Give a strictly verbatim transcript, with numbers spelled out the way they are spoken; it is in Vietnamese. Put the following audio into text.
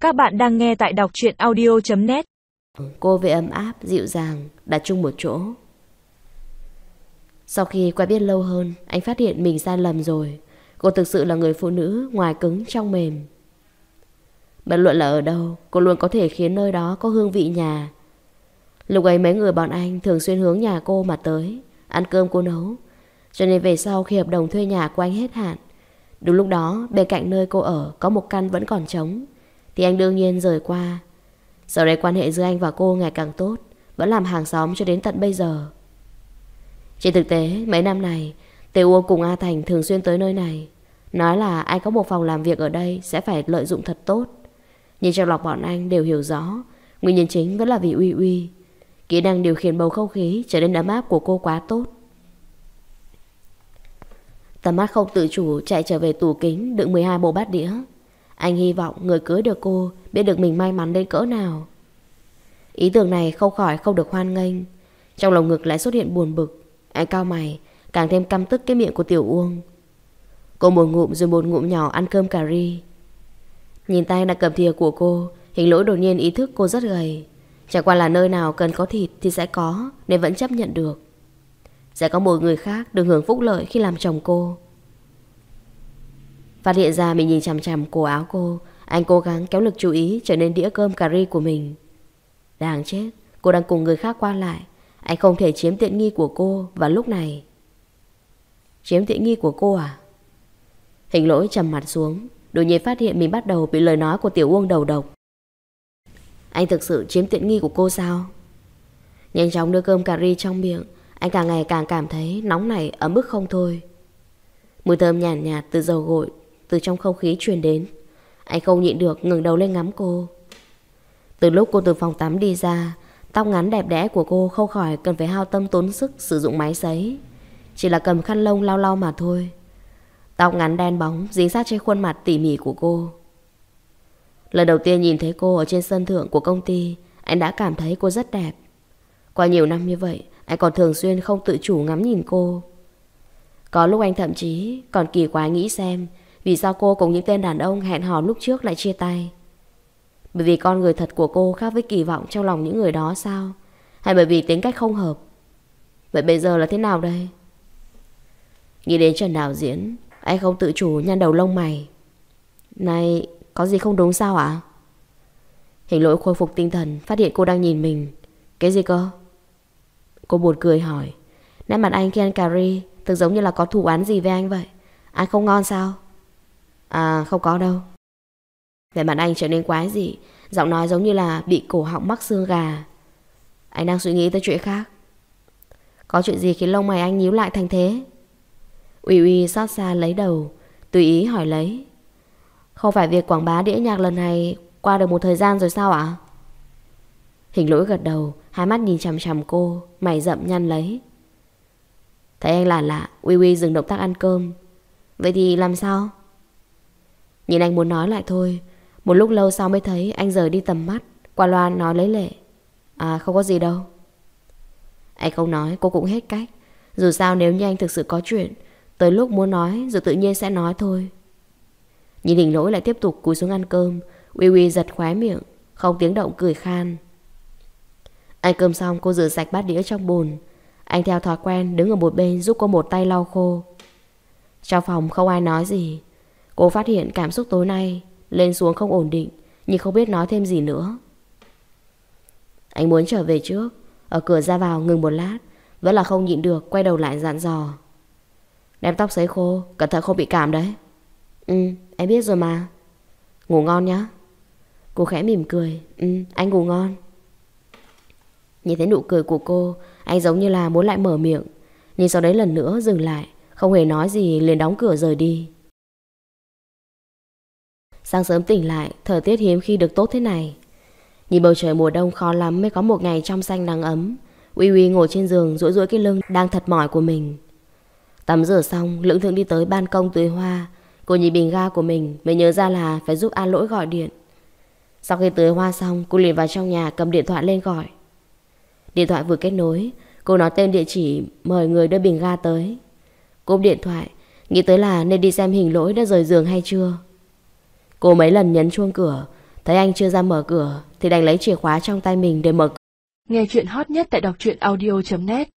Các bạn đang nghe tại đọc truyện audio chấm net. Cô về ấm áp, dịu dàng, đặt chung một chỗ. Sau khi quen biết lâu hơn, anh phát hiện mình sai lầm rồi. Cô thực sự là người phụ nữ ngoài cứng trong mềm. Bất luận là ở đâu, cô luôn có thể khiến nơi đó có hương vị nhà. Lúc ấy mấy người bọn anh thường xuyên hướng nhà cô mà tới, ăn cơm cô nấu. Cho nên về sau khi hợp đồng thuê nhà của anh hết hạn, đúng lúc đó bên cạnh nơi cô ở có một căn vẫn còn trống, thì anh đương nhiên rời qua. Sau đây quan hệ giữa anh và cô ngày càng tốt, vẫn làm hàng xóm cho đến tận bây giờ. Trên thực tế mấy năm này, Tề Uông cùng A Thành thường xuyên tới nơi này, nói là anh có một phòng làm việc ở đây sẽ phải lợi dụng thật tốt. Nhưng trong lòng bọn anh đều hiểu rõ, nguyên nhân chính vẫn là vì Uy Uy. Kỹ năng điều khiển bầu không khí trở nên ấm áp của cô quá tốt. Tầm mắt không tự chủ chạy trở về tủ kính đựng mười hai bộ bát đĩa. Anh hy vọng người cưới được cô biết được mình may mắn đến cỡ nào. Ý tưởng này không khỏi không được hoan nghênh. Trong lòng ngực lại xuất hiện buồn bực. Anh cau mày, càng thêm căm tức cái miệng của Tiểu Uông. Cô một ngụm rồi một ngụm nhỏ ăn cơm cà ri. Nhìn tay đặt cầm thìa của cô, Hình Lỗi đột nhiên ý thức cô rất gầy. Chẳng qua là nơi nào cần có thịt thì sẽ có, nên vẫn chấp nhận được. Sẽ có một người khác được hưởng phúc lợi khi làm chồng cô. Phát hiện ra mình nhìn chằm chằm cổ áo cô, anh cố gắng kéo lực chú ý trở nên đĩa cơm cà ri của mình. Đáng chết, cô đang cùng người khác qua lại. Anh không thể chiếm tiện nghi của cô vào lúc này. Chiếm tiện nghi của cô à? Hình Lỗi trầm mặt xuống, đột nhiên phát hiện mình bắt đầu bị lời nói của Tiểu Uông đầu độc. Anh thực sự chiếm tiện nghi của cô sao? Nhanh chóng đưa cơm cà ri trong miệng, anh càng ngày càng cảm thấy nóng này ấm ức không thôi. Mùi thơm nhàn nhạt, nhạt từ dầu gội từ trong không khí truyền đến. Anh không nhịn được ngẩng đầu lên ngắm cô. Từ lúc cô từ phòng tắm đi ra, tóc ngắn đẹp đẽ của cô không khỏi cần phải hao tâm tốn sức sử dụng máy sấy. Chỉ là cầm khăn lông lau lau mà thôi. Tóc ngắn đen bóng dính sát trên khuôn mặt tỉ mỉ của cô. Lần đầu tiên nhìn thấy cô ở trên sân thượng của công ty, anh đã cảm thấy cô rất đẹp. Qua nhiều năm như vậy, anh còn thường xuyên không tự chủ ngắm nhìn cô. Có lúc anh thậm chí còn kỳ quái nghĩ xem vì sao cô cùng những tên đàn ông hẹn hò lúc trước lại chia tay. Bởi vì con người thật của cô khác với kỳ vọng trong lòng những người đó sao? Hay bởi vì tính cách không hợp? Vậy bây giờ là thế nào đây? Nghĩ đến Trần Đạo Diễn, anh không tự chủ nhăn đầu lông mày. Này, có gì không đúng sao ạ? Hình Lỗi khôi phục tinh thần, phát hiện cô đang nhìn mình. Cái gì cơ? Cô buồn cười hỏi. Nét mặt anh khi ăn cà ri thực giống như là có thù oán gì với anh vậy. Ăn không ngon sao? À không có đâu. Vẻ mặt anh trở nên quái dị, giọng nói giống như là bị cổ họng mắc xương gà. Anh đang suy nghĩ tới chuyện khác. Có chuyện gì khiến lông mày anh nhíu lại thành thế? Uy Uy xót xa lấy đầu, tùy ý hỏi lấy. Không phải việc quảng bá đĩa nhạc lần này qua được một thời gian rồi sao ạ? Hình Lỗi gật đầu, hai mắt nhìn chằm chằm cô, mày rậm nhăn lấy. Thấy anh lạ lạ, Uy Uy dừng động tác ăn cơm. Vậy thì làm sao? Nhìn anh muốn nói lại thôi. Một lúc lâu sau mới thấy anh rời đi tầm mắt, qua loa nói lấy lệ. À không có gì đâu. Anh không nói cô cũng hết cách. Dù sao nếu như anh thực sự có chuyện, tới lúc muốn nói rồi tự nhiên sẽ nói thôi. Nhìn Hình Lỗi lại tiếp tục cúi xuống ăn cơm, Uy Uy giật khóe miệng, không tiếng động cười khan. Ăn cơm xong cô rửa sạch bát đĩa trong bồn. Anh theo thói quen đứng ở một bên giúp cô một tay lau khô. Trong phòng không ai nói gì. Cô phát hiện cảm xúc tối nay lên xuống không ổn định, nhưng không biết nói thêm gì nữa. Anh muốn trở về trước. Ở cửa ra vào ngừng một lát, vẫn là không nhịn được quay đầu lại dặn dò. Đem tóc sấy khô, cẩn thận không bị cảm đấy. Ừ, em biết rồi mà. Ngủ ngon nhá. Cô khẽ mỉm cười. Ừ, anh ngủ ngon. Nhìn thấy nụ cười của cô, anh giống như là muốn lại mở miệng, nhưng sau đấy lần nữa dừng lại, không hề nói gì liền đóng cửa rời đi. Sáng sớm tỉnh lại, thời tiết hiếm khi được tốt thế này. Nhìn bầu trời mùa đông khó lắm mới có một ngày trong xanh nắng ấm. Uy Uy ngồi trên giường duỗi duỗi cái lưng đang thật mỏi của mình. Tắm rửa xong, lững thững đi tới ban công tưới hoa. Cô nhìn bình ga của mình mới nhớ ra là phải giúp An Lỗi gọi điện. Sau khi tưới hoa xong, cô liền vào trong nhà cầm điện thoại lên gọi. Điện thoại vừa kết nối, cô nói tên địa chỉ mời người đưa bình ga tới. Cúp điện thoại, nghĩ tới là nên đi xem Hình Lỗi đã rời giường hay chưa. Cô mấy lần nhấn chuông cửa, Thấy anh chưa ra mở cửa thì đành lấy chìa khóa trong tay mình để mở cửa. Nghe chuyện hot nhất tại đọc truyện audio chấm net.